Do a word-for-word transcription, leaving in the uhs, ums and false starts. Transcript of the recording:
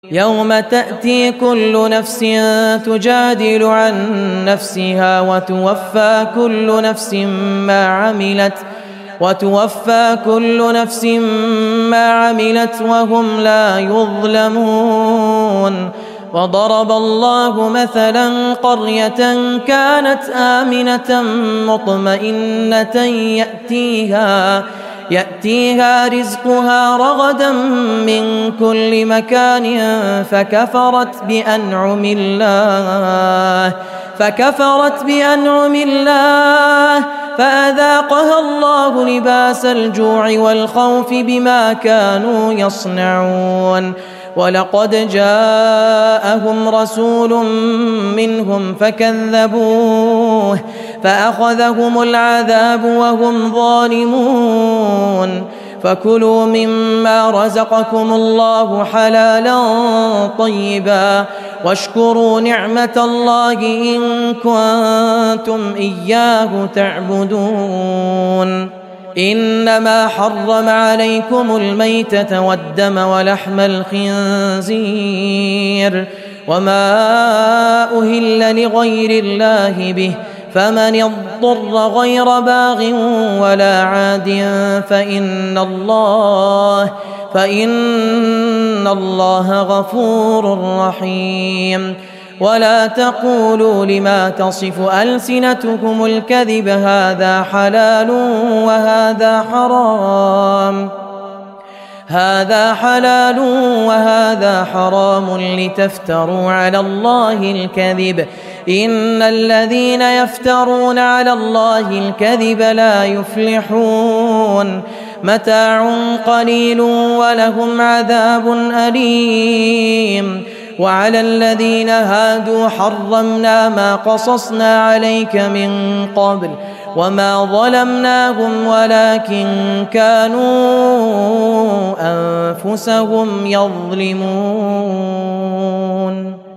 يوم تأتي كل نفس تجادل عن نفسها وتوفى كل نفس ما عملت وتوفى كل نفس ما عملت وهم لا يظلمون. وضرب الله مثلا قرية كانت آمنة مطمئنة يأتيها يأتيها رزقها رغدا من كل مكان فكفرت بأنعم الله فكفرت بأنعم الله فأذاقها الله لباس الجوع والخوف بما كانوا يصنعون. ولقد جاءهم رسول منهم فكذبوه فأخذهم العذاب وهم ظالمون. فكلوا مما رزقكم الله حلالا طيبا واشكروا نعمة الله إن كنتم إياه تعبدون. إنما حرم عليكم الميتة والدم ولحم الخنزير وما أهل لغير الله به فمن اضطر غير باغ ولا عاد فإن الله فإن الله غفور رحيم. ولا تقولوا لما تصف ألسنتكم الكذب هذا حلال وهذا حرام هذا حلال وهذا حرام لتفتروا على الله الكذب إن الذين يفترون على الله الكذب لا يفلحون. متاع قليل ولهم عذاب أليم. وعلى الذين هادوا حرمنا ما قصصنا عليك من قبل وما ظلمناهم ولكن كانوا أنفسهم يظلمون.